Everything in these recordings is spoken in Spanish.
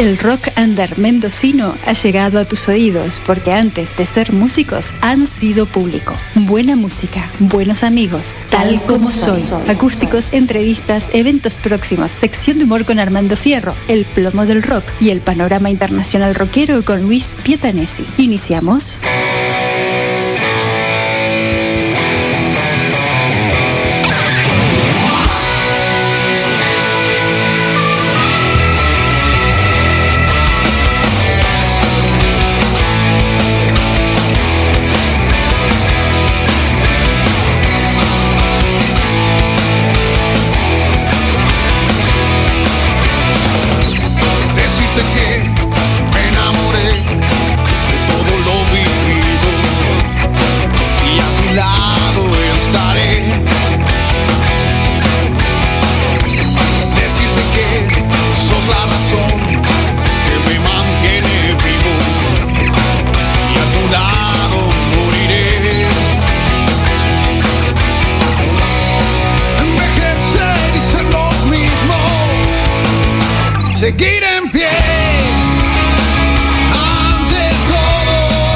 El rock under mendocino ha llegado a tus oídos porque antes de ser músicos han sido público. Buena música, buenos amigos, tal como soy. Acústicos, entrevistas, eventos próximos, sección de humor con Armando Fierro, el plomo del rock y el panorama internacional rockero con Luis Pietanesi. ¿Iniciamos? Seguir en pie ante todo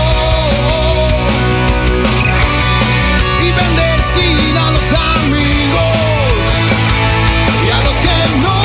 y bendecir a los amigos y a los que no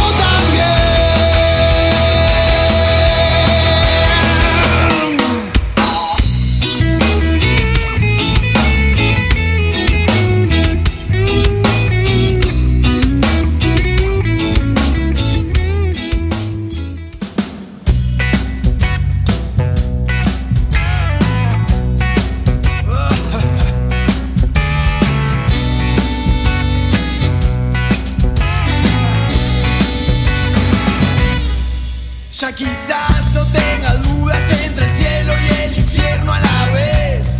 ya quizás no tenga dudas entre el cielo y el infierno a la vez.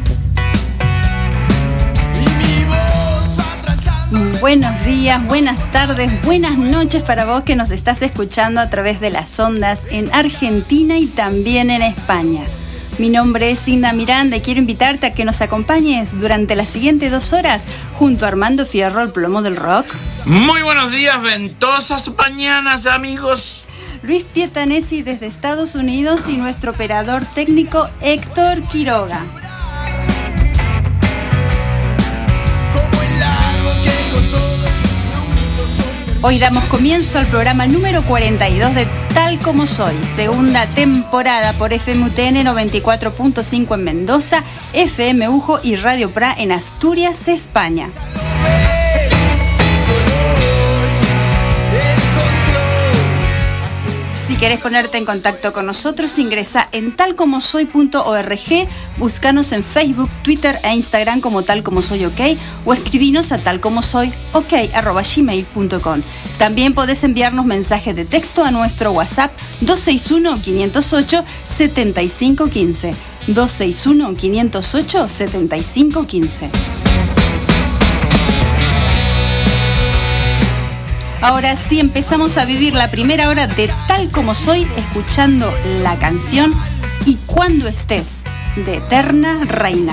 Y mi voz va trazando. Buenos días, buenas tardes, buenas noches para vos que nos estás escuchando a través de las ondas en Argentina y también en España. Mi nombre es Inda Miranda y quiero invitarte a que nos acompañes durante las siguientes 2 horas junto a Armando Fierro, el plomo del rock. Muy buenos días, ventosas mañanas, amigos. Luis Pietanesi desde Estados Unidos y nuestro operador técnico Héctor Quiroga. Hoy damos comienzo al programa número 42 de Tal Como Soy, segunda temporada por FM UTN 94.5 en Mendoza, FM Ujo y Radio Pra en Asturias, España. Si querés ponerte en contacto con nosotros, ingresa en talcomosoy.org, búscanos en Facebook, Twitter e Instagram como Tal Como Soy OK o escribinos a talcomosoyok@gmail.com. También podés enviarnos mensajes de texto a nuestro WhatsApp 261-508-7515. 261-508-7515. Ahora sí empezamos a vivir la primera hora de Tal Como Soy escuchando la canción Y Cuando Estés de Eterna Reina.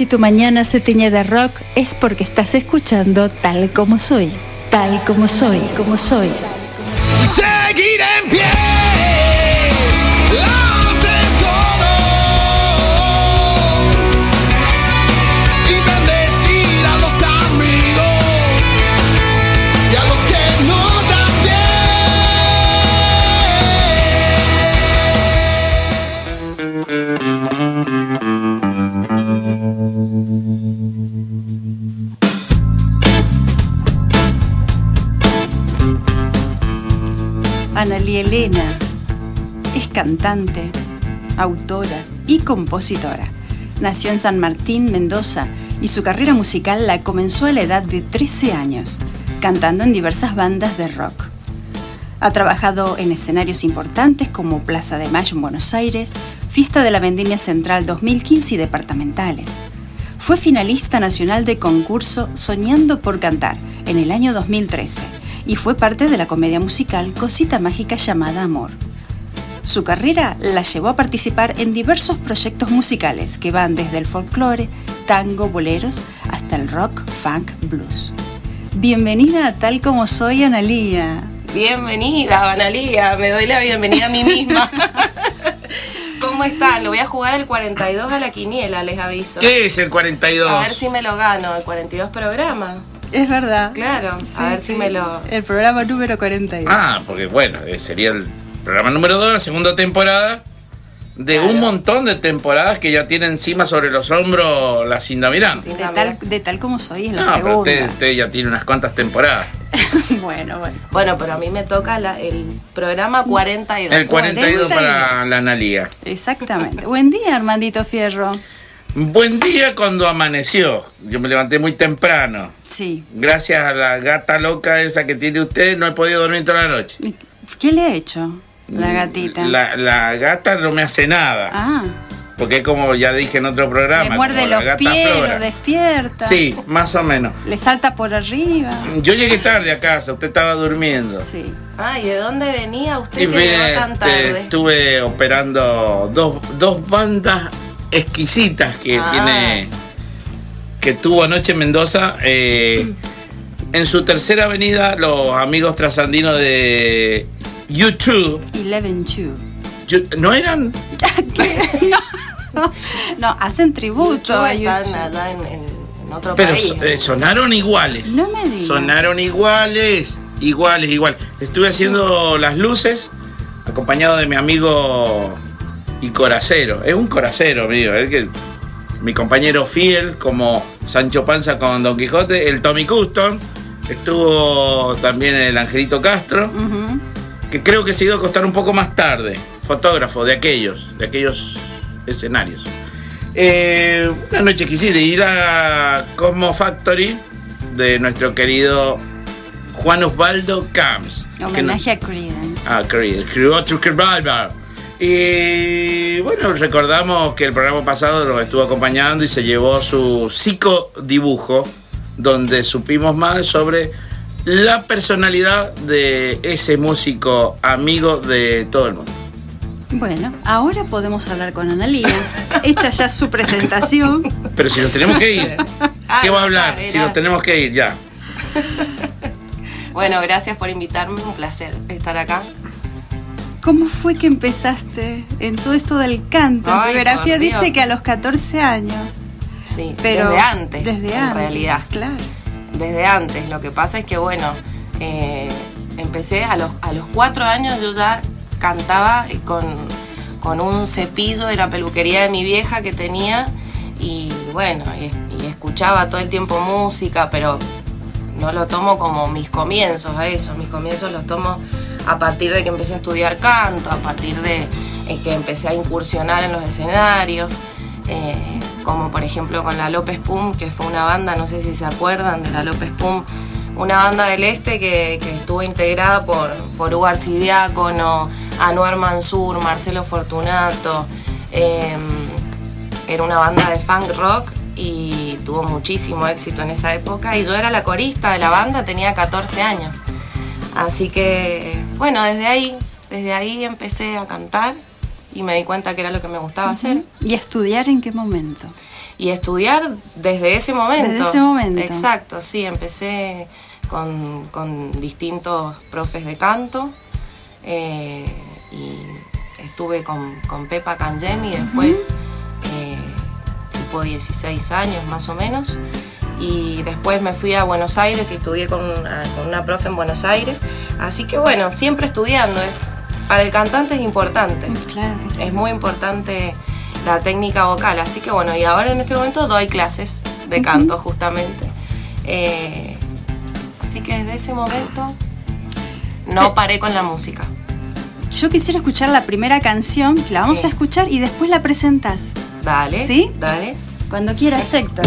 tu mañana se tiñe de rock, es porque estás escuchando Tal Como Soy. Tal como soy, como soy. Seguir en pie. Ante todo. Y bendecir a los amigos y a los que no Analía Elena es cantante, autora y compositora. Nació en San Martín, Mendoza, y su carrera musical la comenzó a la edad de 13 años, cantando en diversas bandas de rock. Ha trabajado en escenarios importantes como Plaza de Mayo en Buenos Aires, Fiesta de la Vendimia Central 2015 y departamentales. Fue finalista nacional de concurso Soñando por Cantar en el año 2013 y fue parte de la comedia musical Cosita Mágica llamada Amor. Su carrera la llevó a participar en diversos proyectos musicales que van desde el folclore, tango, boleros, hasta el rock, funk, blues. Bienvenida a Tal Como Soy, Analía. Bienvenida, Analía, me doy la bienvenida a mí misma. ¿Cómo están? Lo voy a jugar al 42 a la quiniela, les aviso. ¿Qué es el 42? A ver si me lo gano, el 42 programa. Es verdad. Claro, Sí, a ver si me lo... El programa número 42. Ah, porque bueno, sería el programa número 2 de la segunda temporada de Claro. un montón de temporadas que ya tiene encima sobre los hombros la Cinda Miranda. Sí. De tal como soy es la No, pero segunda. usted ya tiene unas cuantas temporadas. Bueno. Bueno, pero a mí me toca el programa 42. El 42 para 42. la Analía. Exactamente. Buen día, Armandito Fierro. Buen día cuando amaneció. Yo me levanté muy temprano. Sí. Gracias a la gata loca esa que tiene usted, no he podido dormir toda la noche. ¿Qué le ha hecho la gatita? La gata no me hace nada. Ah, Porque es como ya dije en otro programa. le muerde como la los gata pies, Flora. lo despierta. Sí, más o menos. Le salta por arriba. Yo llegué tarde a casa, usted estaba durmiendo. Sí. Ah, ¿y de dónde venía usted Y que llegó tan tarde? estuve operando dos bandas exquisitas que tuvo anoche en Mendoza. En su tercera avenida, los amigos trasandinos de YouTube. 11-2. ¿No eran? No, hacen tributo Muchos a están YouTube. allá en otro Pero país. sonaron iguales. No me digas. Sonaron iguales. Estuve haciendo las luces acompañado de mi amigo y coracero. Es un coracero mío, mi compañero fiel, como Sancho Panza con Don Quijote, el Tommy Custom. Estuvo también el Angelito Castro, Ujú. que creo que se iba a acostar un poco más tarde. Fotógrafo de aquellos escenarios. Una noche exquisita. Y la Cosmo Factory de nuestro querido Juan Osvaldo Camps. Homenaje a Creedence. Creedence. Y bueno, recordamos que el programa pasado nos estuvo acompañando y se llevó su psicodibujo, donde supimos más sobre la personalidad de ese músico amigo de todo el mundo. Bueno, ahora podemos hablar con Analía. Hecha ya su presentación. Pero si nos tenemos que ir, ¿qué va a hablar? dale, Si nos tenemos que ir, ya. Bueno, gracias por invitarme, un placer estar acá. ¿Cómo fue que empezaste en todo esto del canto? En tu Ay, biografía por Dios. dice que a los 14 años. Sí, Pero desde antes, Desde en antes, realidad. claro. Desde antes. Lo que pasa es que, bueno, empecé a los 4 años, yo ya cantaba con un cepillo de la peluquería de mi vieja que tenía y bueno, y escuchaba todo el tiempo música, pero no lo tomo como mis comienzos a eso. Mis comienzos los tomo a partir de que empecé a estudiar canto, a partir de que empecé a incursionar en los escenarios, como por ejemplo con la López Pum, que fue una banda, no sé si se acuerdan de la López Pum, una banda del este que estuvo integrada por Hugo Arcidiácono, Anuar Mansur, Marcelo Fortunato. Era una banda de funk rock y tuvo muchísimo éxito en esa época, y yo era la corista de la banda, tenía 14 años. Así que, bueno, desde ahí empecé a cantar y me di cuenta que era lo que me gustaba hacer. ¿Y a estudiar en qué momento? y estudiar desde ese momento. Desde ese momento. Exacto, sí, empecé con distintos profes de canto y estuve con Pepa Cangemi después, tipo 16 años más o menos, y después me fui a Buenos Aires y estudié con una profe en Buenos Aires, así que bueno, siempre estudiando, para el cantante es importante. Claro que sí. Es muy importante la técnica vocal, así que bueno, y ahora en este momento doy clases de canto justamente. Así que desde ese momento no paré con la música. Yo quisiera escuchar la primera canción, que la vamos Sí. a escuchar y después la presentas. Dale, ¿Sí? dale. Cuando quieras, Héctor.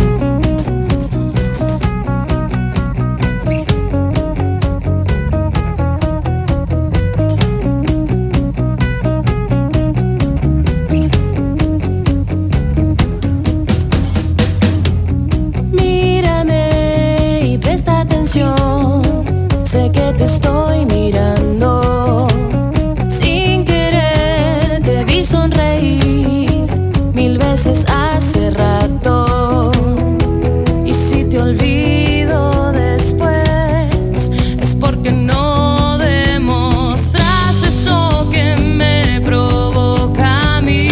Mírame y presta atención, sé que te estoy mirando. Sin querer te vi sonreír 1000 veces hace rato. Y si te olvido después, es porque no demostras eso que me provoca a mí.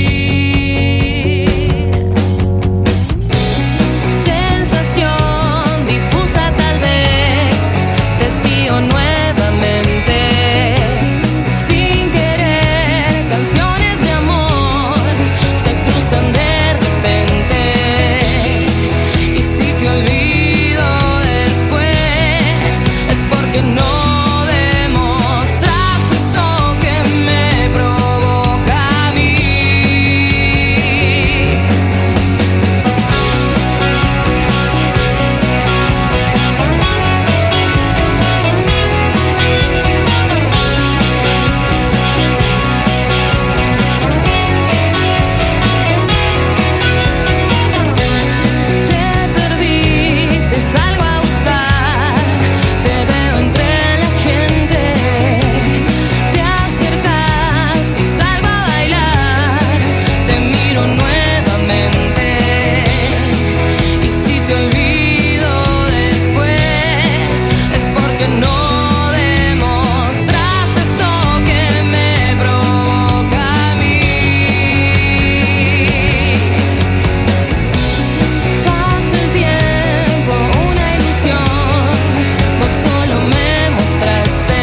Sensación difusa tal vez, te espío nuevamente. Sin querer, canciones de amor se cruzan de repente. Y si te olvido después, es porque no demostras eso que me provoca a mí. Te perdí, te salgo a buscar, te veo entre la gente, te acercas y salgo a bailar, te miro nuevamente. Y si te olvido después, es porque no demostras eso que me provoca a mí. Pasa el tiempo, una ilusión, vos solo me mostraste.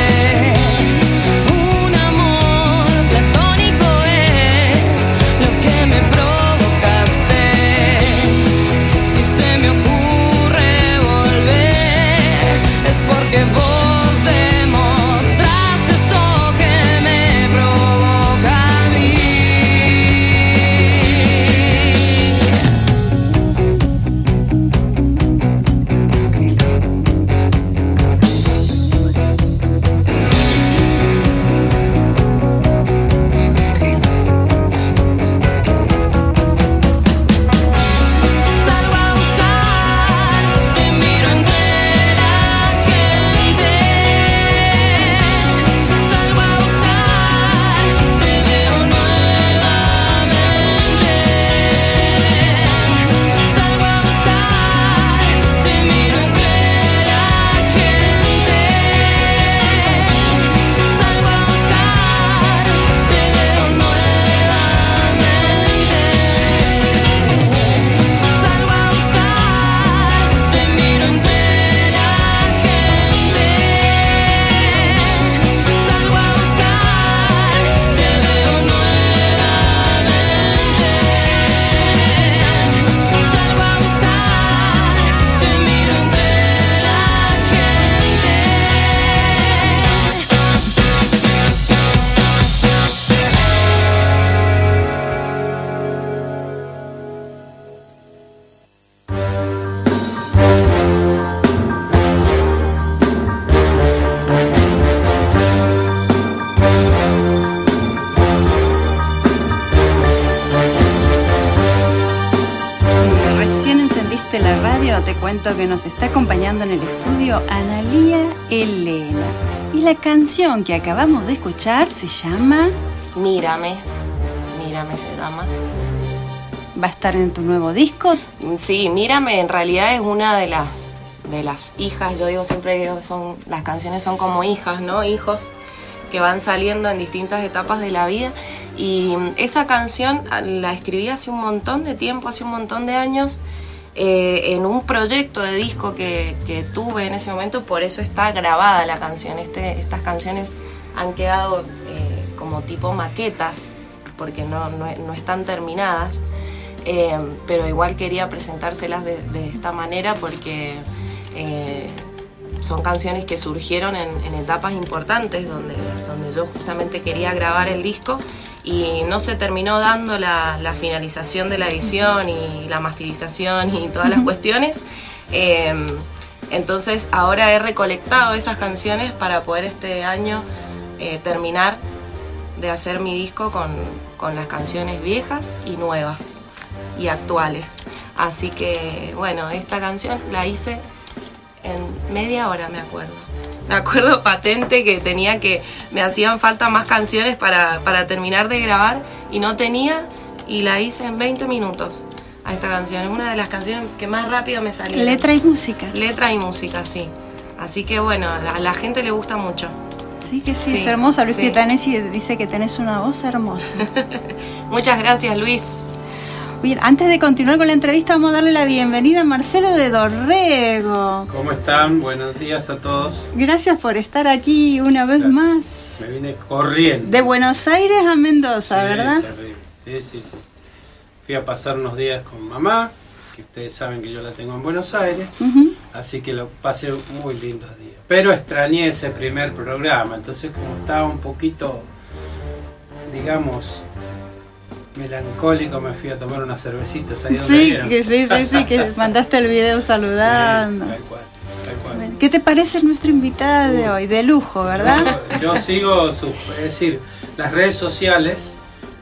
Un amor platónico es lo que me provocaste. Si se me ocurre volver, es porque vos demostras eso que me provoca a mí. Salgo a buscar, te miro entre la gente. Salgo a buscar, te veo nuevamente. Salgo a buscar, te miro entre la gente. Salgo a buscar, te veo nuevamente. Salgo a buscar, te miro entre la gente. Salgo a buscar, te veo nuevamente. Salgo a buscar, te miro entre la gente. Si recién encendiste la radio, te cuento que nos está acompañando en el estudio Analía Elena. Y la canción que acabamos de escuchar se llama... Mírame se llama. va a estar en tu nuevo disco. Sí, Mírame en realidad es una de las hijas. Yo digo siempre que las canciones son como hijas, ¿no? Hijos que van saliendo en distintas etapas de la vida. Y esa canción la escribí hace un montón de tiempo, hace un montón de años, en un proyecto de disco que tuve en ese momento. Por eso está grabada la canción. Estas canciones han quedado como tipo maquetas, porque no están terminadas, pero igual quería presentárselas de esta manera porque son canciones que surgieron en etapas importantes donde yo justamente quería grabar el disco y no se terminó dando la finalización de la edición y la masterización y todas las cuestiones. Entonces ahora he recolectado esas canciones para poder este año terminar de hacer mi disco con las canciones viejas y nuevas y actuales. Así que bueno, esta canción la hice en media hora, me acuerdo patente que me hacían falta más canciones para terminar de grabar y no tenía, y la hice en 20 minutos a esta canción. Es una de las canciones que más rápido me salió. Letra y música. Letra y música, sí. Así que bueno, a la gente le gusta mucho. Sí, que sí, Sí, es hermosa. Luis sí. Pietanesi dice que tenés una voz hermosa. Muchas gracias, Luis. Bien, antes de continuar con la entrevista, vamos a darle la bienvenida a Marcelo de Dorrego. ¿Cómo están? Buenos días a todos. Gracias por estar aquí una vez Gracias. más. Me vine corriendo. De Buenos Aires a Mendoza, Sí, ¿verdad? terrible. Sí. Fui a pasar unos días con mamá, que ustedes saben que yo la tengo en Buenos Aires, Ujú. así que lo pasé muy lindos días. Pero extrañé ese primer programa, entonces como estaba un poquito, digamos, melancólico, me fui a tomar unas cervecitas ahí donde Sí, vieron. que mandaste el video saludando. Sí, tal cual. ¿Qué te parece nuestra invitada de hoy? De lujo, ¿verdad? Yo sigo, es decir, las redes sociales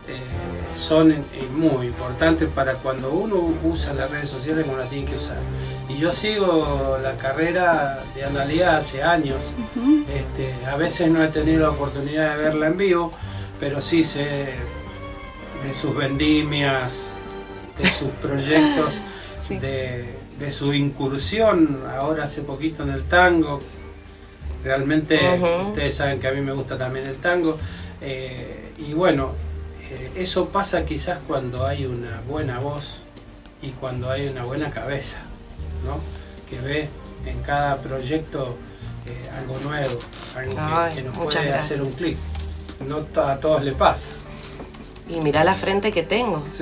son muy importantes para cuando uno usa las redes sociales como las tiene que usar. Y yo sigo la carrera de Analía hace años. Ujú. A veces no he tenido la oportunidad de verla en vivo, pero sí sé de sus vendimias, de sus proyectos, Sí. de su incursión ahora hace poquito en el tango. Realmente Ujú. ustedes saben que a mí me gusta también el tango. Y bueno, eso pasa quizás cuando hay una buena voz y cuando hay una buena cabeza, ¿no? Que ve en cada proyecto algo nuevo, algo Ay, que nos muchas puede gracias. hacer un clic. No a todos les pasa. Y mirá la frente que tengo. Sí.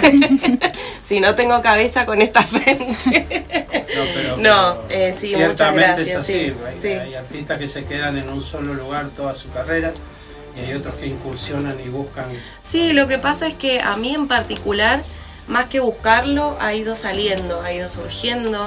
Si no tengo cabeza con esta frente. Sí, muchas ciertamente gracias. es así. Sí, Hay, sí. hay artistas que se quedan en un solo lugar toda su carrera y hay otros que incursionan y buscan. Sí, lo que pasa es que a mí en particular, más que buscarlo, ha ido saliendo, ha ido surgiendo.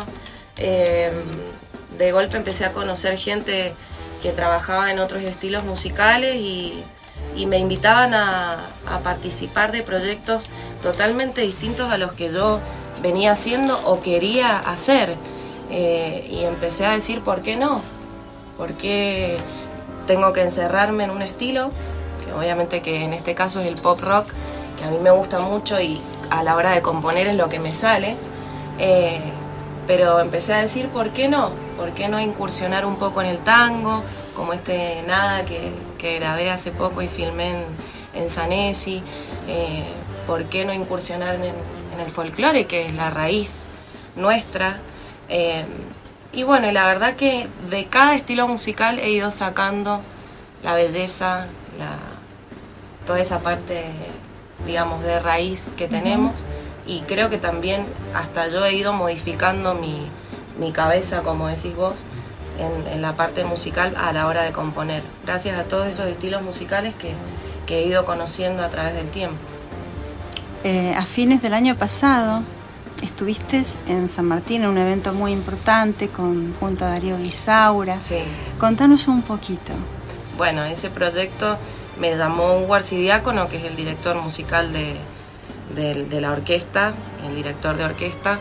De golpe empecé a conocer gente que trabajaba en otros estilos musicales y me invitaban a participar de proyectos totalmente distintos a los que yo venía haciendo o quería hacer. Y empecé a decir, ¿por qué no? ¿Por qué tengo que encerrarme en un estilo? Que obviamente que en este caso es el pop rock, que a mí me gusta mucho y a la hora de componer es lo que me sale. Pero empecé a decir, ¿por qué no? ¿Por qué no incursionar un poco en el tango? Como Nada que grabé hace poco y filmé en Sanesi. ¿Por qué no incursionar en el folclore, que es la raíz nuestra? Y bueno, la verdad que de cada estilo musical he ido sacando la belleza, toda esa parte, digamos, de raíz que tenemos. Y creo que también hasta yo he ido modificando mi cabeza, como decís vos, en la parte musical a la hora de componer, gracias a todos esos estilos musicales que he ido conociendo a través del tiempo. A fines del año pasado estuviste en San Martín en un evento muy importante junto a Darío Guisaura. Sí. Contanos un poquito. Bueno, ese proyecto me llamó Hugo Arcidiácono, que es el director musical de la orquesta, el director de orquesta,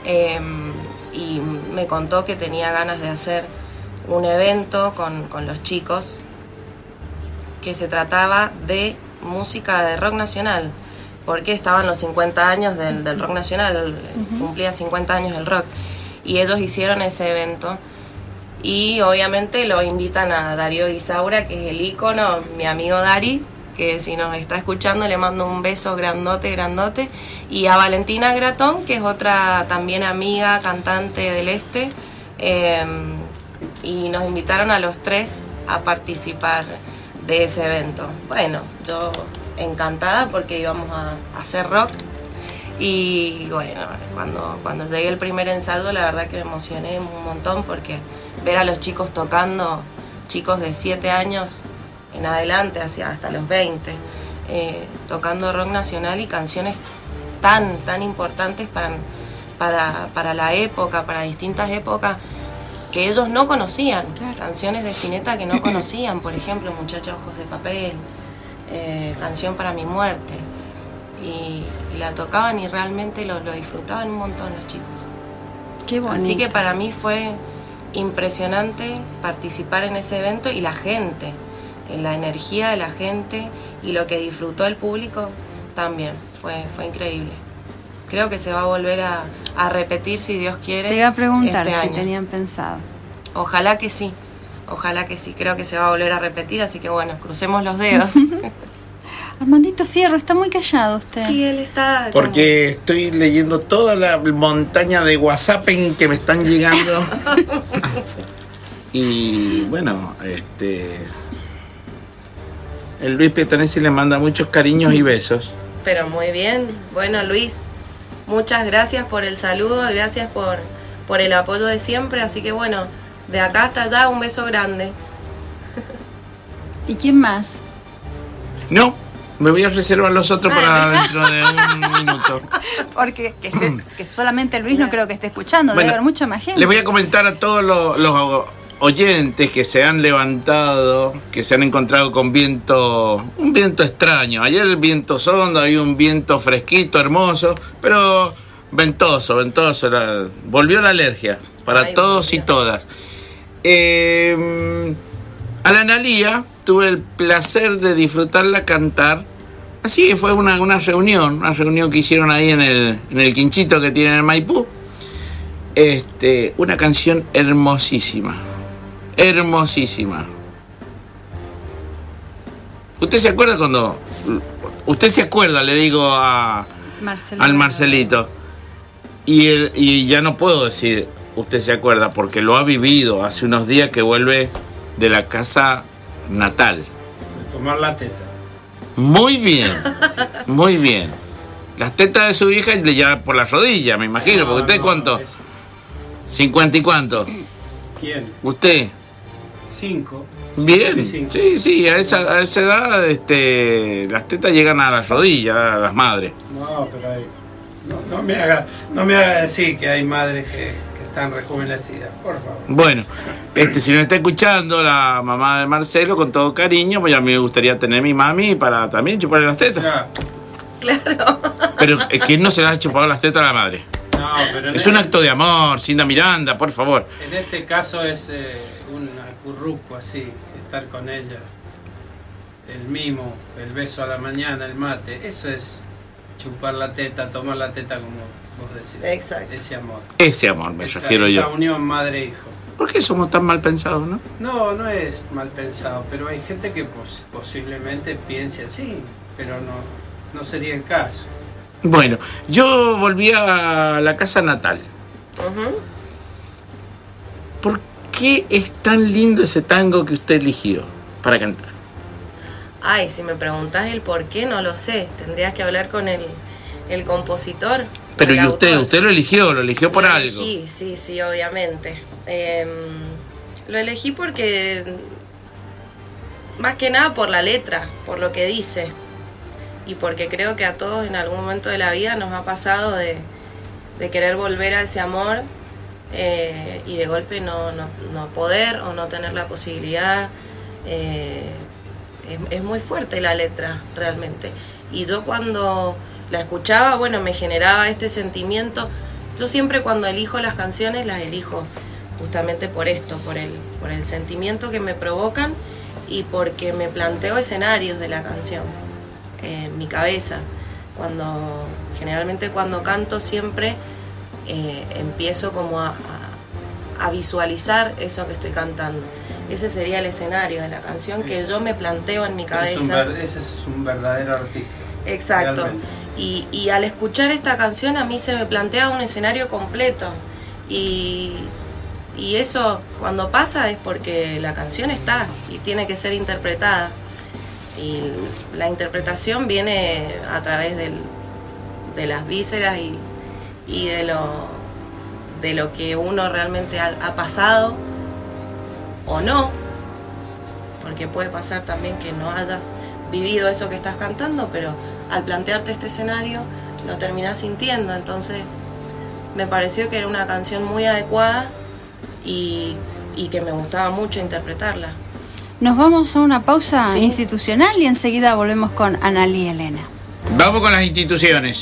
y me contó que tenía ganas de hacer un evento con los chicos que se trataba de música de rock nacional, porque estaban los 50 años del rock nacional, cumplía 50 años el rock, y ellos hicieron ese evento. Y obviamente lo invitan a Darío Guisaura, que es el ícono, mi amigo Dari, que si nos está escuchando le mando un beso grandote, grandote. Y a Valentina Gratón, que es otra también amiga, cantante del Este. Y nos invitaron a los tres a participar de ese evento. Bueno, yo encantada porque íbamos a hacer rock. Y bueno, cuando llegué el primer ensayo, la verdad que me emocioné un montón porque ver a los chicos tocando, chicos de 7 años en adelante, hasta los 20, tocando rock nacional y canciones tan importantes para la época, para distintas épocas que ellos no conocían. Claro. Canciones de Spinetta que no conocían, por ejemplo, Muchacha Ojos de Papel, Canción para mi muerte. Y la tocaban y realmente lo disfrutaban un montón los chicos. Qué bonito. Así que para mí fue impresionante participar en ese evento y la gente, la energía de la gente y lo que disfrutó el público también fue increíble. Creo que se va a volver a repetir si Dios quiere. Te iba a preguntar este si año. tenían pensado. Ojalá que sí, creo que se va a volver a repetir, así que bueno, crucemos los dedos. Armandito Fierro, está muy callado usted. Sí, él está... Porque estoy leyendo toda la montaña de WhatsApp que me están llegando. Y bueno, el Luis Piatanesi le manda muchos cariños y besos. Pero muy bien. Bueno, Luis, muchas gracias por el saludo, gracias por el apoyo de siempre. Así que bueno, de acá hasta allá, un beso grande. ¿Y quién más? No, me voy a reservar los otros para dentro de un minuto. Porque que solamente Luis no creo que esté escuchando, Bueno, debe haber mucha más gente. Les voy a comentar a todos los oyentes que se han levantado, que se han encontrado con un viento extraño. Ayer el viento sonda, había un viento fresquito, hermoso, pero ventoso. Volvió la alergia para todos y todas. A la Analía tuve el placer de disfrutarla cantar. Así fue una reunión que hicieron ahí en el quinchito que tienen en Maipú. Una canción hermosísima. ¿Usted se acuerda cuando... Usted se acuerda, le digo al Marcelito. Y ya no puedo decir usted se acuerda porque lo ha vivido hace unos días que vuelve de la casa natal. Tomar la teta. Muy bien, muy bien. Las tetas de su hija le lleva por la rodilla, me imagino, porque usted ¿cuánto? 50 y cuánto. ¿Quién? ¿Usted? 5. Bien, sí, a esa edad las tetas llegan a las rodillas, a las madres. No, pero no me haga decir que hay madres que están rejuvenecidas, por favor. Bueno, si nos está escuchando la mamá de Marcelo, con todo cariño, pues a mí me gustaría tener mi mami para también chuparle las tetas. Claro. Pero ¿quién no se le ha chupado las tetas a la madre? No, pero es un acto de amor, Cinda Miranda, por favor. En este caso es un acurruco así, estar con ella, el mimo, el beso a la mañana, el mate, eso es chupar la teta, tomar la teta como vos decís. Exacto. Ese amor me refiero yo. Esa unión madre-hijo. ¿Por qué somos tan mal pensados, no? No es mal pensado, pero hay gente que posiblemente piense así, pero no sería el caso. Bueno, yo volví a la casa natal. ¿Por qué es tan lindo ese tango que usted eligió para cantar? Ay, si me preguntás el por qué, no lo sé. Tendrías que hablar con el compositor. Pero ¿y usted lo eligió por algo? Sí, obviamente. Lo elegí porque, más que nada por la letra, por lo que dice. Y porque creo que a todos en algún momento de la vida nos ha pasado de querer volver a ese amor y de golpe no poder o no tener la posibilidad. Es muy fuerte la letra, realmente. Y yo cuando la escuchaba, bueno, me generaba este sentimiento. Yo siempre cuando elijo las canciones, las elijo justamente por esto, por el sentimiento que me provocan y porque me planteo escenarios de la canción en mi cabeza. Generalmente cuando canto siempre empiezo como a visualizar eso que estoy cantando. Ese sería el escenario de la canción que yo me planteo en mi cabeza. Ese es un verdadero artista. Exacto. Y al escuchar esta canción a mí se me plantea un escenario completo. Y eso cuando pasa es porque la canción está y tiene que ser interpretada. Y la interpretación viene a través de las vísceras y de lo que uno realmente ha pasado o no, porque puede pasar también que no hayas vivido eso que estás cantando, pero al plantearte este escenario lo terminás sintiendo. Entonces me pareció que era una canción muy adecuada y que me gustaba mucho interpretarla. Nos vamos a una pausa institucional y enseguida volvemos con Analí Elena. Vamos con las instituciones.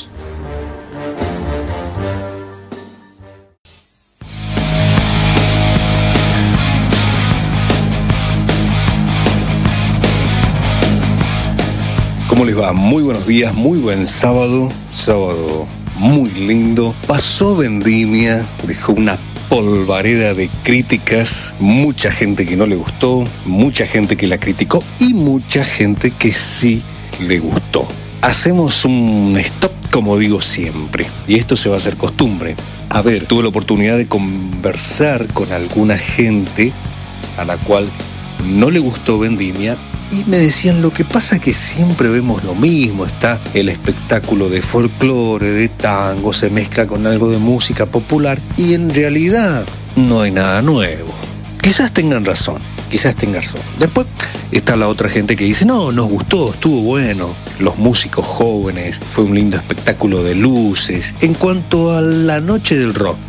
¿Cómo les va? Muy buenos días, muy buen sábado muy lindo. Pasó Vendimia, dejó una polvareda de críticas, mucha gente que no le gustó, mucha gente que la criticó y mucha gente que sí le gustó. Hacemos un stop, como digo siempre, y esto se va a hacer costumbre. A ver, tuve la oportunidad de conversar con alguna gente a la cual no le gustó Vendimia y me decían, lo que pasa es que siempre vemos lo mismo, está el espectáculo de folclore, de tango, se mezcla con algo de música popular y en realidad no hay nada nuevo. Quizás tengan razón. Después está la otra gente que dice, no, nos gustó, estuvo bueno, los músicos jóvenes, fue un lindo espectáculo de luces. En cuanto a la noche del rock,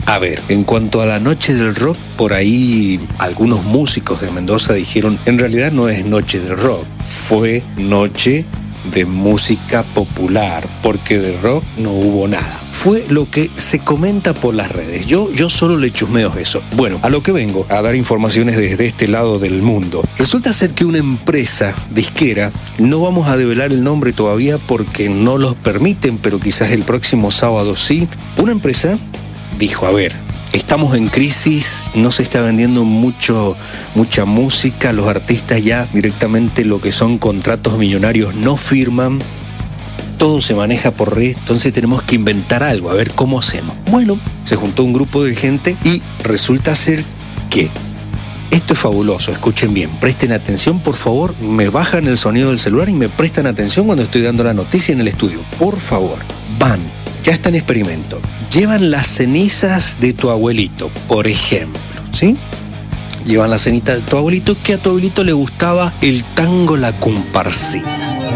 por ahí algunos músicos de Mendoza dijeron, en realidad no es noche de rock, fue noche de música popular, porque de rock no hubo nada. Fue lo que se comenta por las redes. Yo solo le chusmeo eso. Bueno, a lo que vengo, a dar informaciones desde este lado del mundo. Resulta ser que una empresa disquera, no vamos a develar el nombre todavía porque no los permiten, pero quizás el próximo sábado sí. Una empresa dijo, a ver, estamos en crisis, no se está vendiendo mucha música, los artistas ya directamente lo que son contratos millonarios no firman, todo se maneja por red, entonces tenemos que inventar algo, a ver cómo hacemos. Bueno, se juntó un grupo de gente y resulta ser que esto es fabuloso, escuchen bien, presten atención por favor, me bajan el sonido del celular y me prestan atención cuando estoy dando la noticia en el estudio, por favor. Ya está en experimento. Llevan las cenizas de tu abuelito, por ejemplo, ¿sí? Llevan la cenita de tu abuelito, que a tu abuelito le gustaba el tango La Comparsita.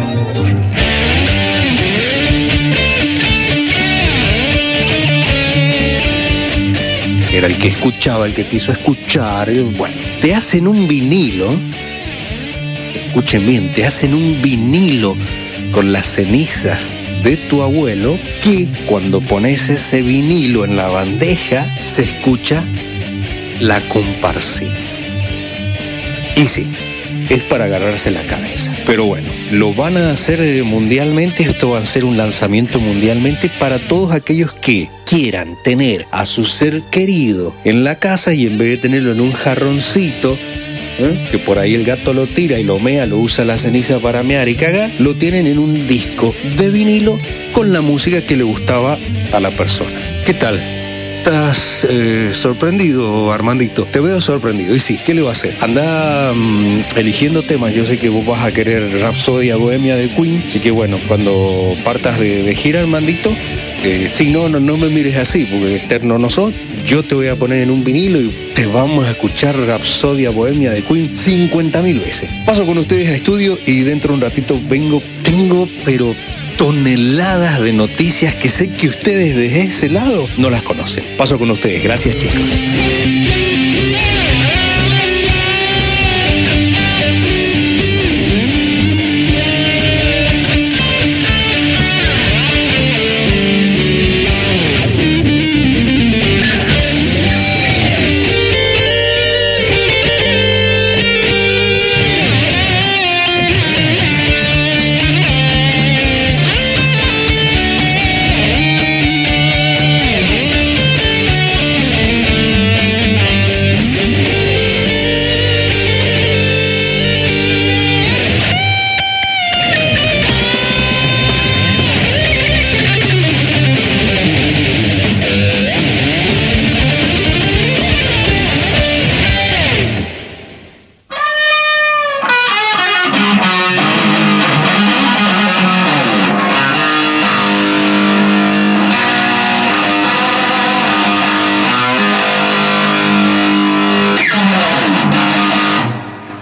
Era el que escuchaba, el que te hizo escuchar. Bueno, te hacen un vinilo, escuchen bien, te hacen un vinilo con las cenizas de tu abuelo, que cuando pones ese vinilo en la bandeja se escucha La Comparsita. Y sí, es para agarrarse la cabeza. Pero bueno, lo van a hacer mundialmente, esto va a ser un lanzamiento mundialmente para todos aquellos que quieran tener a su ser querido en la casa y en vez de tenerlo en un jarroncito, que por ahí el gato lo tira y lo mea, lo usa la ceniza para mear y cagar, lo tienen en un disco de vinilo con la música que le gustaba a la persona. ¿Qué tal? ¿Estás sorprendido, Armandito? Te veo sorprendido. Y sí, ¿qué le va a hacer? Anda eligiendo temas. Yo sé que vos vas a querer Rapsodia Bohemia de Queen, así que bueno, cuando partas de gira, Armandito, sí, no me mires así, porque eterno no sos. Yo te voy a poner en un vinilo y te vamos a escuchar Rapsodia Bohemia de Queen 50.000 veces. Paso con ustedes a estudio y dentro de un ratito tengo pero toneladas de noticias que sé que ustedes desde ese lado no las conocen. Paso con ustedes. Gracias, chicos.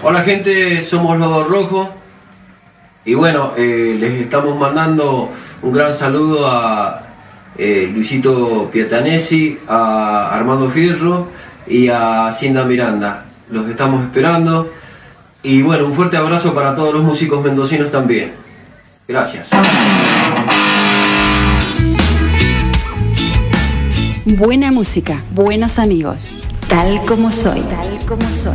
Hola gente, somos Lobo Rojo y bueno, les estamos mandando un gran saludo a Luisito Piatanesi, a Armando Fierro y a Cinda Miranda. Los estamos esperando y bueno, un fuerte abrazo para todos los músicos mendocinos también. Gracias. Buena música, buenos amigos, tal como soy, tal como soy.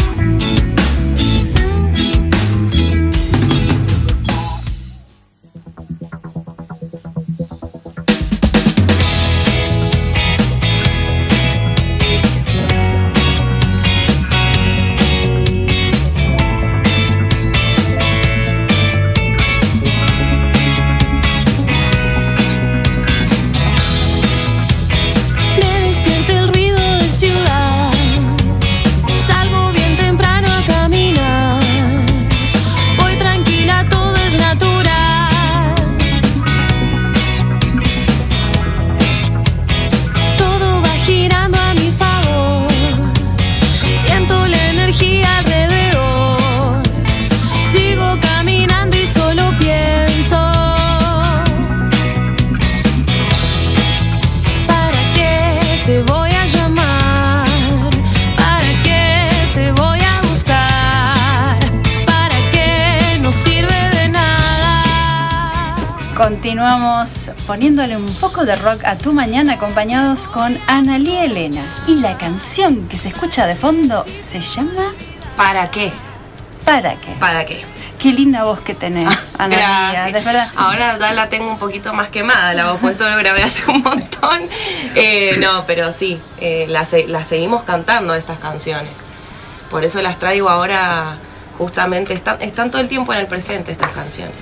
Continuamos poniéndole un poco de rock a tu mañana, acompañados con Analía Elena. Y la canción que se escucha de fondo se llama ¿Para qué? ¿Para qué? ¿Para qué? Qué linda voz que tenés, Analía. Gracias. De verdad. Ahora ya la tengo un poquito más quemada, la voz, puesto lo grabé hace un montón. No, pero sí, las seguimos cantando estas canciones. Por eso las traigo ahora, justamente, están todo el tiempo en el presente estas canciones.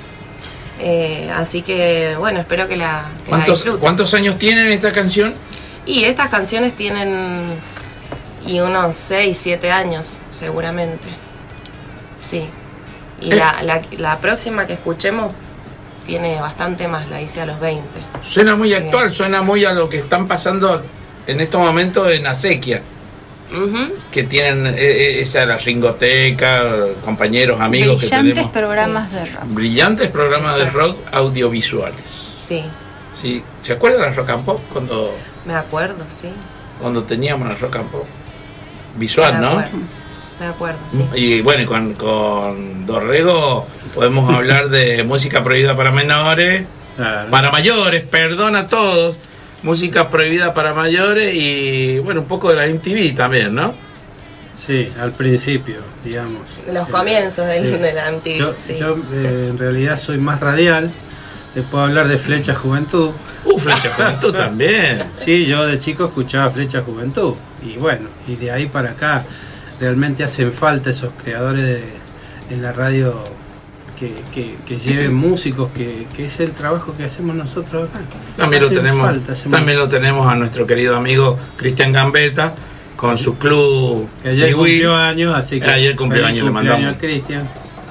Así que, bueno, espero que la disfruten. ¿Cuántos años tienen esta canción? Y estas canciones tienen unos 6, 7 años, seguramente. Sí. Y la próxima que escuchemos tiene bastante más, la hice a los 20. Suena muy actual, suena muy a lo que están pasando en estos momentos en Acequia. Que tienen esa la Ringoteca, compañeros, amigos que tenemos. Brillantes programas de rock. Brillantes programas de rock audiovisuales. Sí. Sí. ¿Se acuerdan de la Rock and Pop cuando? Me acuerdo, sí. Cuando teníamos la Rock and Pop. Visual, ¿no? Me acuerdo, sí. Y bueno, con Dorrego podemos hablar de música prohibida para menores, para mayores, perdón a todos. Música prohibida para mayores y bueno, un poco de la MTV también, ¿no? Sí, al principio, digamos. Los comienzos de la MTV. Yo en realidad soy más radial. Te puedo hablar de Flecha Juventud. Flecha Juventud también. Sí, yo de chico escuchaba Flecha Juventud. Y bueno, y de ahí para acá realmente hacen falta esos creadores en la radio que lleven músicos, que es el trabajo que hacemos nosotros acá. También lo tenemos a nuestro querido amigo Cristian Gambetta con su club. Que ayer cumplió años, así que ayer cumplió años, le mandamos. A Cristian.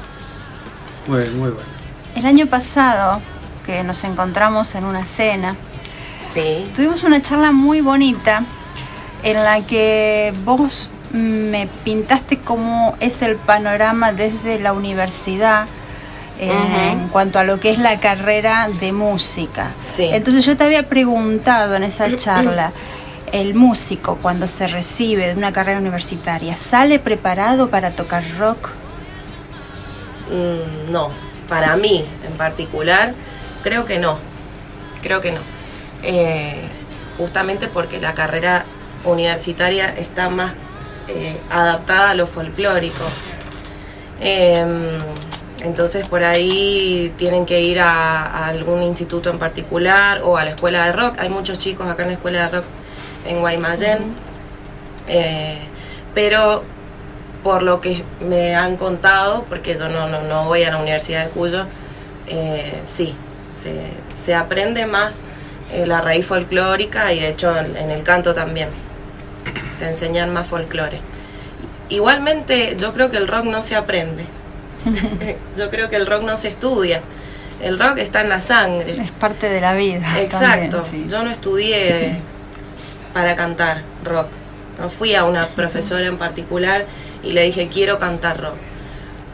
Muy bueno. El año pasado, que nos encontramos en una cena, tuvimos una charla muy bonita en la que vos me pintaste cómo es el panorama desde la universidad en cuanto a lo que es la carrera de música. Sí. Entonces yo te había preguntado en esa charla, ¿el músico cuando se recibe de una carrera universitaria sale preparado para tocar rock? No, para mí en particular creo que no. Justamente porque la carrera universitaria está más adaptada a lo folclórico. Entonces por ahí tienen que ir a algún instituto en particular o a la escuela de rock. Hay muchos chicos acá en la escuela de rock en Guaymallén, pero por lo que me han contado, porque yo no voy a la Universidad de Cuyo, sí, se aprende más la raíz folclórica y de hecho en el canto también, te enseñan más folclore. Igualmente yo creo que el rock no se aprende. Yo creo que el rock no se estudia. El rock está en la sangre. Es parte de la vida. Exacto. También, sí. Yo no estudié para cantar rock. No fui a una profesora en particular y le dije quiero cantar rock.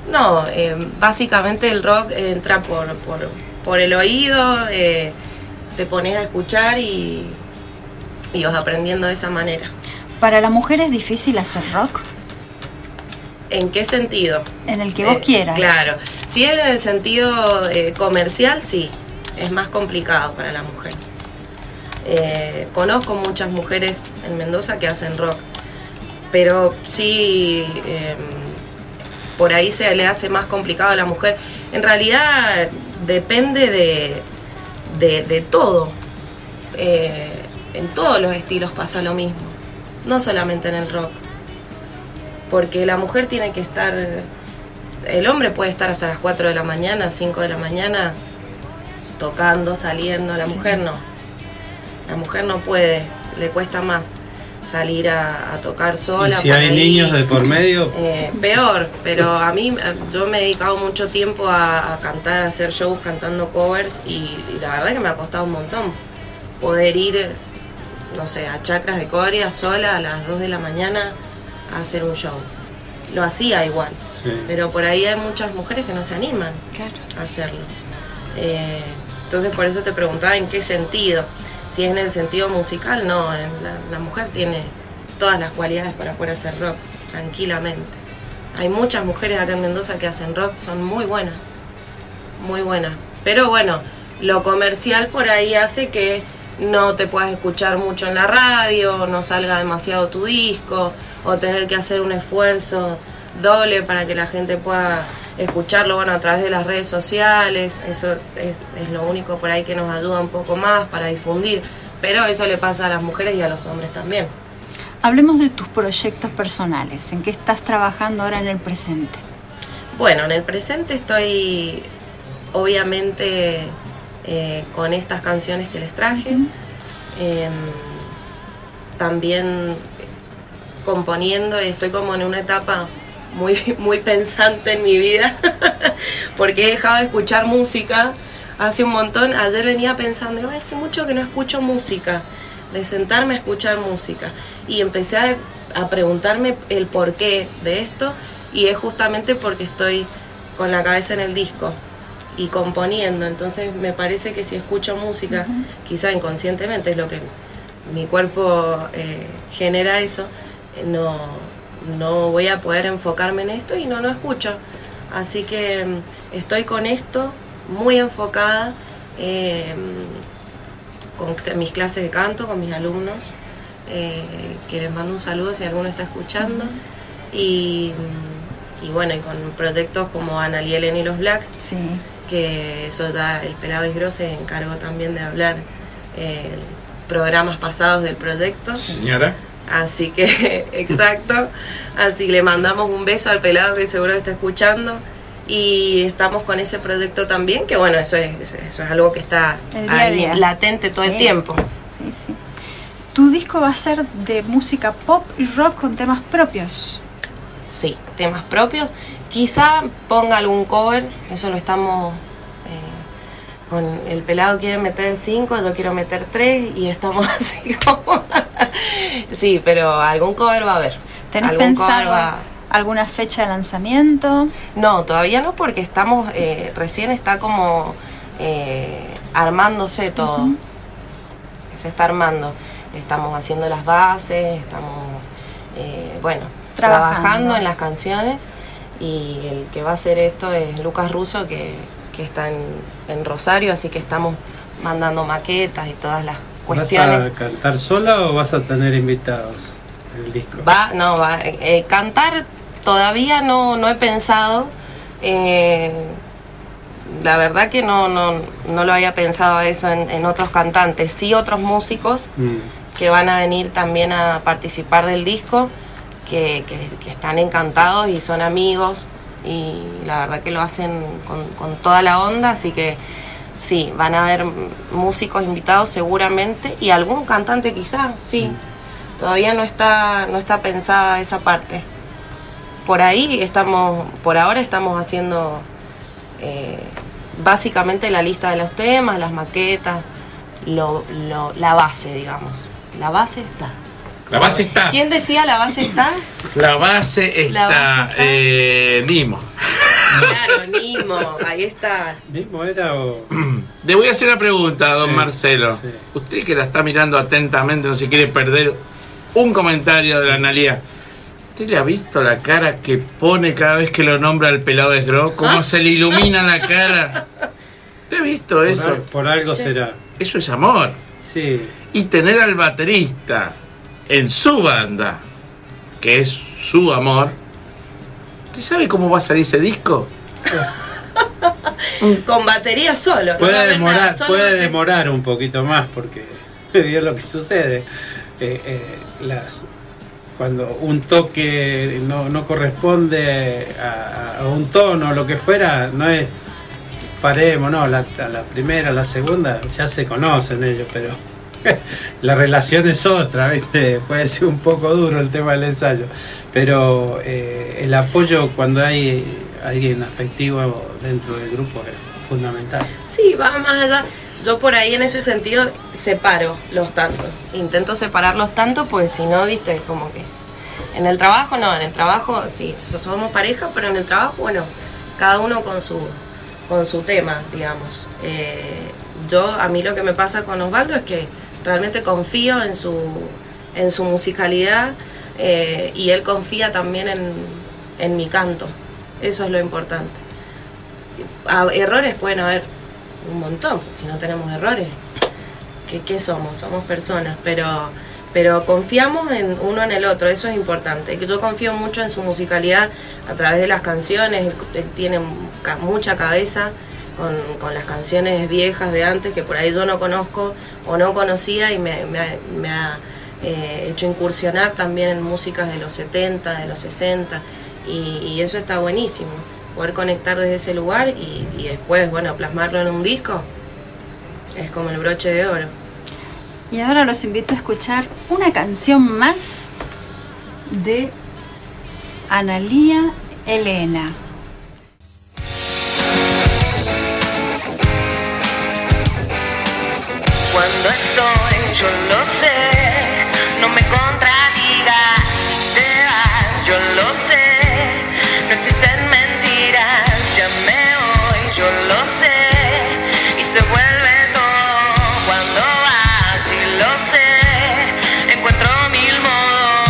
No, básicamente el rock entra por el oído, te pones a escuchar y vas aprendiendo de esa manera. ¿Para la mujer es difícil hacer rock? ¿En qué sentido? En el que vos quieras. Claro, si es en el sentido comercial, sí, es más complicado para la mujer. Conozco muchas mujeres en Mendoza que hacen rock, pero sí, por ahí se le hace más complicado a la mujer. En realidad depende de todo. En todos los estilos pasa lo mismo, no solamente en el rock. Porque la mujer tiene que estar, el hombre puede estar hasta las 4 de la mañana, 5 de la mañana, tocando, saliendo, la mujer no. La mujer no puede, le cuesta más salir a tocar sola. ¿Y si hay niños de por medio? Peor, pero a mí, yo me he dedicado mucho tiempo a cantar, a hacer shows cantando covers y la verdad que me ha costado un montón poder ir, no sé, a Chacras de Coria sola a las 2 de la mañana a hacer un show. Lo hacía igual, Sí. pero por ahí hay muchas mujeres que no se animan a hacerlo. Entonces por eso te preguntaba en qué sentido. Si es en el sentido musical, no, la mujer tiene todas las cualidades para poder hacer rock, tranquilamente. Hay muchas mujeres acá en Mendoza que hacen rock, son muy buenas, muy buenas. Pero bueno, lo comercial por ahí hace que no te puedas escuchar mucho en la radio, no salga demasiado tu disco, o tener que hacer un esfuerzo doble para que la gente pueda escucharlo, bueno, a través de las redes sociales. Eso es lo único por ahí que nos ayuda un poco más para difundir, pero eso le pasa a las mujeres y a los hombres también. Hablemos de tus proyectos personales, ¿en qué estás trabajando ahora en el presente? Bueno, en el presente estoy obviamente con estas canciones que les traje, también componiendo, y estoy como en una etapa muy pensante en mi vida porque he dejado de escuchar música hace un montón. Ayer venía pensando, hace mucho que no escucho música, de sentarme a escuchar música, y empecé a preguntarme el porqué de esto, y es justamente porque estoy con la cabeza en el disco y componiendo. Entonces me parece que si escucho música, quizá inconscientemente es lo que mi cuerpo genera eso, no voy a poder enfocarme en esto y no escucho. Así que estoy con esto muy enfocada, con mis clases de canto, con mis alumnos, que les mando un saludo si alguno está escuchando, y bueno, y con proyectos como Analí, Elena y los Blacks, Sí. que eso da el Pelado es Grosso, se encargó también de hablar programas pasados del proyecto. Señora. Así que, exacto, así le mandamos un beso al Pelado, que seguro está escuchando, y estamos con ese proyecto también, que bueno, eso es algo que está El día a ahí día. latente todo el Sí. tiempo. Sí. Tu disco va a ser de música pop y rock con temas propios. Sí, temas propios, quizá ponga algún cover, eso lo estamos... con el Pelado quiere meter 5, yo quiero meter 3 y estamos así como... Sí, pero algún cover va a haber. ¿Tenés Algún cover pensado alguna fecha de lanzamiento? No, todavía no, porque estamos, recién está como armándose todo. Se está armando. Estamos haciendo las bases, estamos, trabajando en las canciones, y el que va a hacer esto es Lucas Russo, que está en Rosario, así que estamos mandando maquetas y todas las cuestiones. ¿Vas a cantar sola o vas a tener invitados en el disco? Cantar todavía no he pensado. La verdad que no lo había pensado eso en otros cantantes. Sí, otros músicos que van a venir también a participar del disco, que están encantados y son amigos, y la verdad que lo hacen con toda la onda, así que sí, van a haber músicos invitados seguramente, y algún cantante quizá, sí. Todavía no está pensada esa parte. Por ahora estamos haciendo básicamente la lista de los temas, las maquetas, la base, digamos. La base está. La base está. ¿Quién decía la base está? La base está. La base está. Nimo. Claro, Nimo, ahí está. ¿Nimo era o...? Le voy a hacer una pregunta a don Sí, Marcelo. sí. Usted que la está mirando atentamente, no se quiere perder un comentario de la Analía. ¿Usted le ha visto la cara que pone cada vez que lo nombra el pelado de Sgro? ¿Cómo se le ilumina la cara? ¿Te ha visto eso? Por algo será. Eso es amor. Sí. Y tener al baterista en su banda, que es su amor. ¿Usted sabe cómo va a salir ese disco? Con batería solo. no va a haber nada, solo Puede batería. demorar un poquito más porque es lo que sucede. Cuando un toque no corresponde a un tono o lo que fuera, no es paremos, no, a la primera, a la segunda, ya se conocen ellos, pero la relación es otra, ¿viste? Puede ser un poco duro el tema del ensayo, pero el apoyo cuando hay alguien afectivo dentro del grupo es fundamental. Sí, va más allá. Yo por ahí en ese sentido separo los tantos. Intento separar los tantos, pues si no, viste, como que en el trabajo no, en el trabajo sí, somos pareja, pero en el trabajo, bueno, cada uno con su tema, digamos. A mí lo que me pasa con Osvaldo es que realmente confío en su musicalidad y él confía también en mi canto. Eso es lo importante. Errores pueden haber un montón, si no tenemos errores. ¿Qué somos? Somos personas, pero confiamos uno en el otro, eso es importante. Yo confío mucho en su musicalidad a través de las canciones, él tiene mucha cabeza con las canciones viejas de antes que por ahí yo no conozco o no conocía y me ha hecho incursionar también en músicas de los 70, de los 60 y eso está buenísimo, poder conectar desde ese lugar y después, bueno, plasmarlo en un disco es como el broche de oro. Y ahora los invito a escuchar una canción más de Analía Elena. Cuando estoy, yo lo sé, no me contradigas, si te vas, yo lo sé, no existen mentiras, llame hoy, yo lo sé, y se vuelve todo cuando vas, y lo sé, encuentro mil modos,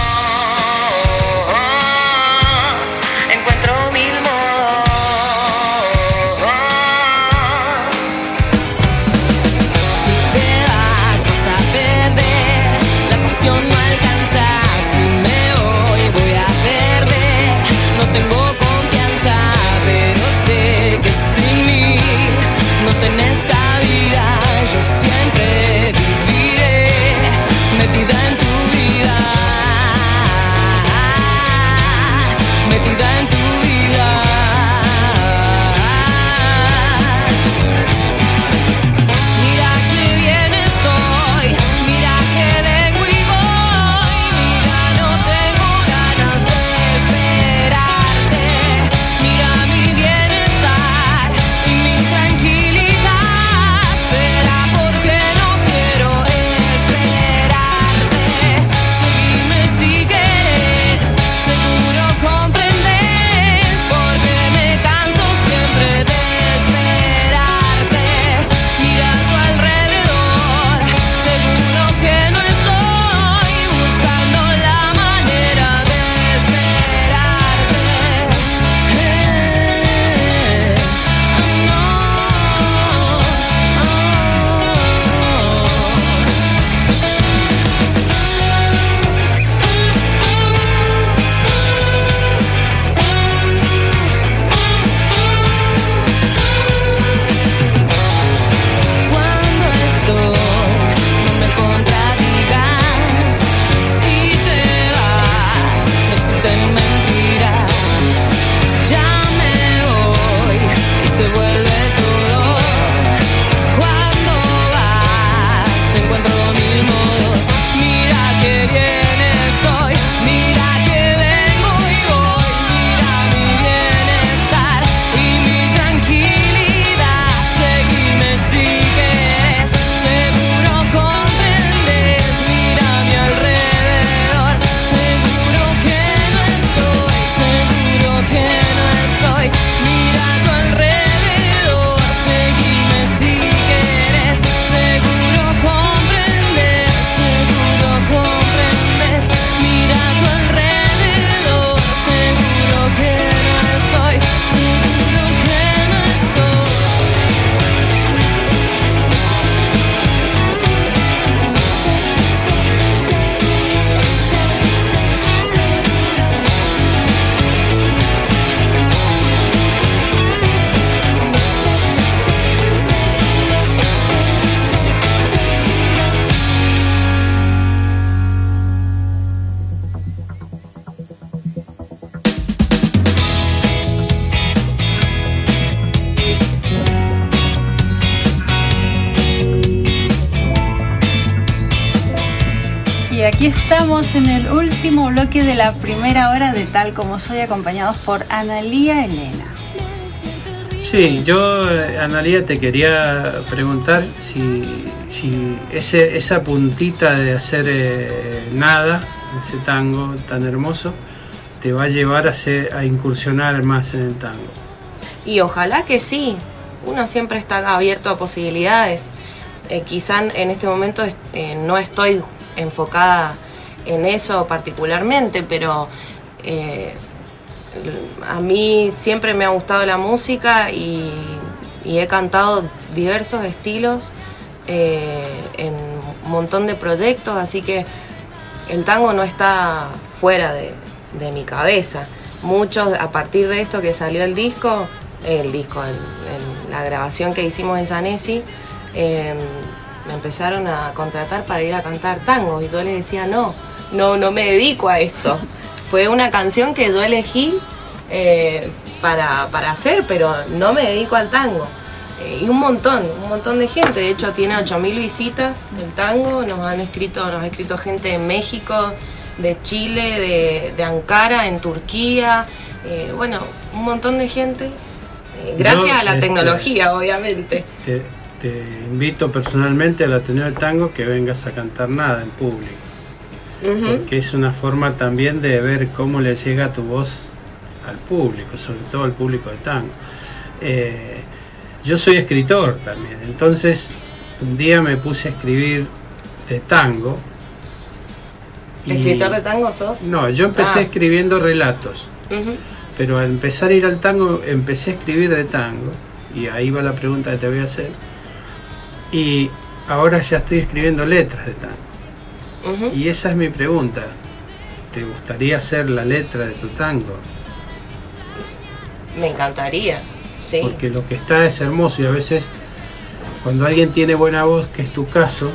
encuentro mil modos. Si te vas a ver aquí estamos en el último bloque de la primera hora de Tal Como Soy, acompañados por Analía Elena. Sí, yo, Analía, te quería preguntar si esa puntita de hacer nada, ese tango tan hermoso, te va a llevar a incursionar más en el tango. Y ojalá que sí. Uno siempre está abierto a posibilidades. Quizá en este momento no estoy enfocada en eso particularmente, pero a mí siempre me ha gustado la música y he cantado diversos estilos en un montón de proyectos, así que el tango no está fuera de mi cabeza. Muchos, a partir de esto que salió el disco, la grabación que hicimos en Sanesi, me empezaron a contratar para ir a cantar tangos y yo les decía no me dedico a esto. Fue una canción que yo elegí para hacer, pero no me dedico al tango. Y un montón de gente, de hecho tiene 8.000 visitas el tango, nos ha escrito gente de México, de Chile, de Ankara, en Turquía, bueno, un montón de gente, gracias a la tecnología, obviamente. Te invito personalmente al Ateneo de Tango que vengas a cantar nada en público, porque es una forma también de ver cómo le llega tu voz al público, sobre todo al público de tango. Yo soy escritor también, entonces un día me puse a escribir de tango. ¿Escritor de tango sos? No, yo empecé escribiendo relatos, pero al empezar a ir al tango empecé a escribir de tango, y ahí va la pregunta que te voy a hacer. Y ahora ya estoy escribiendo letras de tango. Y esa es mi pregunta. ¿Te gustaría hacer la letra de tu tango? Me encantaría, sí. Porque lo que está es hermoso, y a veces cuando alguien tiene buena voz, que es tu caso,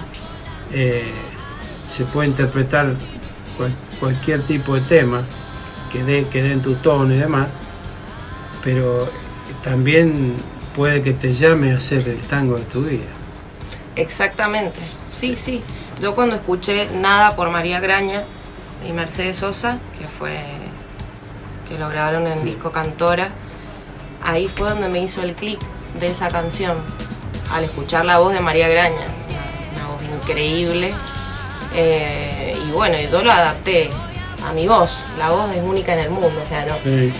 se puede interpretar cualquier tipo de tema que dé en tu tono y demás, pero también puede que te llame a hacer el tango de tu vida. Exactamente, sí. Yo cuando escuché Nada por María Graña y Mercedes Sosa, que lo grabaron en disco Cantora, ahí fue donde me hizo el clic de esa canción, al escuchar la voz de María Graña, una voz increíble, y bueno, yo lo adapté a mi voz. La voz es única en el mundo, o sea,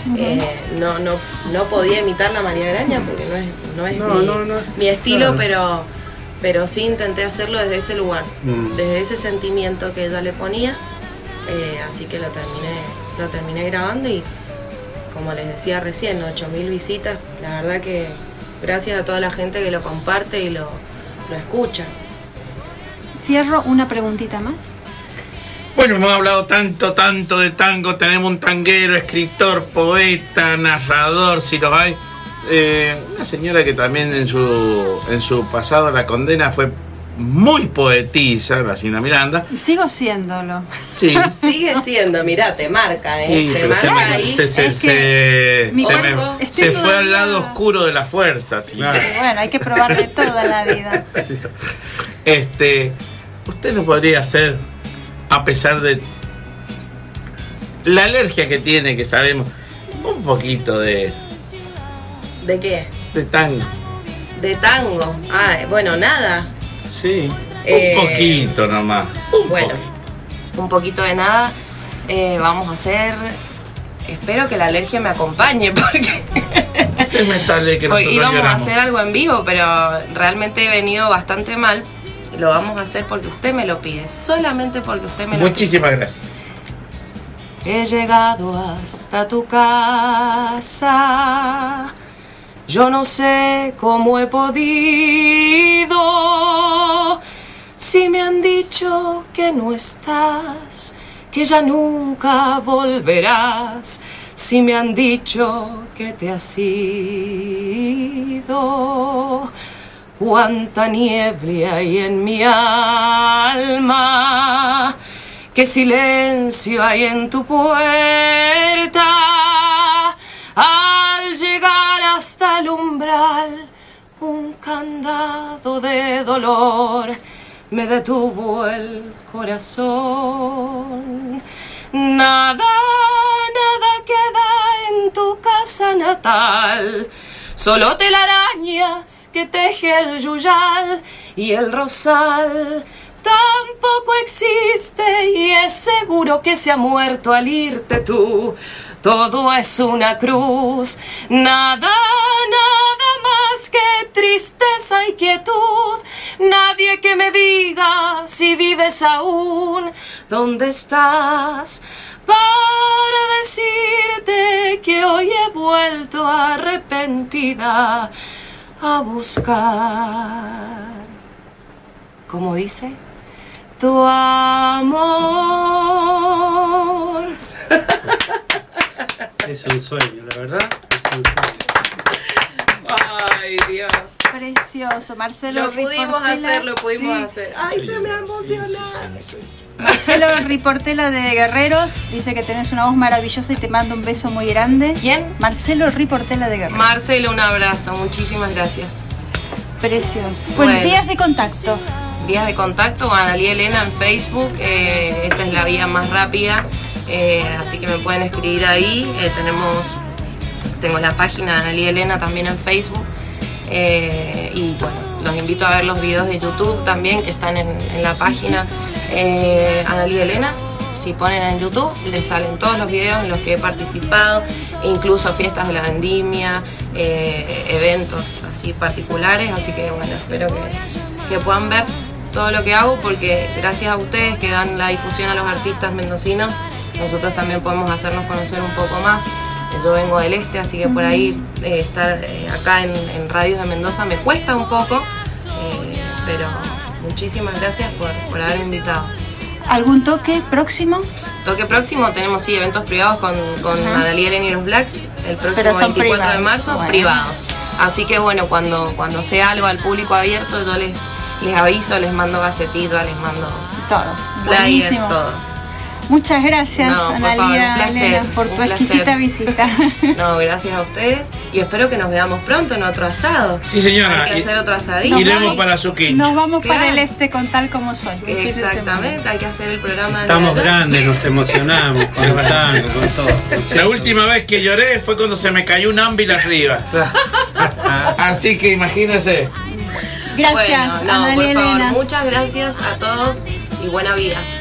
no podía imitar la María Graña porque no es mi estilo, pero sí intenté hacerlo desde ese lugar, desde ese sentimiento que ella le ponía, así que lo terminé grabando, y como les decía recién, 8.000 visitas, la verdad que gracias a toda la gente que lo comparte y lo escucha. Fierro, una preguntita más. Bueno, hemos hablado tanto de tango. Tenemos un tanguero, escritor, poeta, narrador, si los hay. Una señora que también en su pasado, La Condena, fue muy poetisa, Graciela Miranda. Sigo siéndolo. Sí. Sigue siendo, mirá, te marca, Sí, te pero marca ahí. se fue al lado oscuro de la fuerza. Sí. Claro. Sí, bueno, hay que probar de todo en la vida. Sí. Usted no podría hacer, a pesar de la alergia que tiene, que sabemos, un poquito de qué? De tango. De tango. Bueno, nada. Sí. Un poquito nomás. Un poquito de nada. Vamos a hacer. Espero que la alergia me acompañe, porque íbamos a hacer algo en vivo, pero realmente he venido bastante mal. Lo vamos a hacer porque usted me lo pide, solamente porque usted me lo pide. Muchísimas gracias. He llegado hasta tu casa, yo no sé cómo he podido. Si me han dicho que no estás, que ya nunca volverás, si me han dicho que te has ido, cuánta niebla hay en mi alma, qué silencio hay en tu puerta. Al llegar hasta el umbral, un candado de dolor me detuvo el corazón. Nada, nada queda en tu casa natal, solo telarañas que teje el yuyal y el rosal. Tampoco existe y es seguro que se ha muerto al irte tú. Todo es una cruz, nada, nada más que tristeza y quietud. Nadie que me diga si vives aún, ¿dónde estás? Para decirte que hoy he vuelto arrepentida a buscar. ¿Cómo dice? Tu amor. Es un sueño, la verdad, es un sueño. Ay, Dios. Precioso, Marcelo Lo pudimos hacer. Ay, se me emociona. Marcelo Riportela de Guerreros dice que tenés una voz maravillosa y te manda un beso muy grande. ¿Quién? Marcelo Riportela de Guerreros. Marcelo, un abrazo, muchísimas gracias. Precioso. Bueno, vías de contacto. Vías de contacto, Analí Elena en Facebook, esa es la vía más rápida, así que me pueden escribir ahí. Tengo la página de Analí Elena también en Facebook, y bueno, los invito a ver los videos de YouTube también que están en la página Analí Elena. Si ponen en YouTube les salen todos los videos en los que he participado, incluso fiestas de la vendimia, eventos así particulares, así que bueno, espero que puedan ver todo lo que hago, porque gracias a ustedes que dan la difusión a los artistas mendocinos, nosotros también podemos hacernos conocer un poco más. Yo vengo del este, así que por ahí estar acá en radios de Mendoza me cuesta un poco, pero muchísimas gracias por haberme invitado. ¿Algún toque próximo? Toque próximo tenemos eventos privados con Analí Elena y los Blacks el próximo 24 de marzo, privados. Así que bueno, cuando sea algo al público abierto, yo les aviso, les mando gacetitas, les mando todo. Flyers, todo. Muchas gracias, Analía Elena, por tu exquisita visita. No, gracias a ustedes y espero que nos veamos pronto en otro asado. Sí, señora. Hay que hacer otro asadito. Iremos para Suquincho. Nos vamos para el este con Tal Como Soy. Exactamente, hay que hacer el programa. Estamos grandes, nos emocionamos con el tango, con todo. La última vez que lloré fue cuando se me cayó un ámbil arriba. Así que imagínense. Gracias, bueno, Analía por favor, Elena. muchas gracias a todos y buena vida.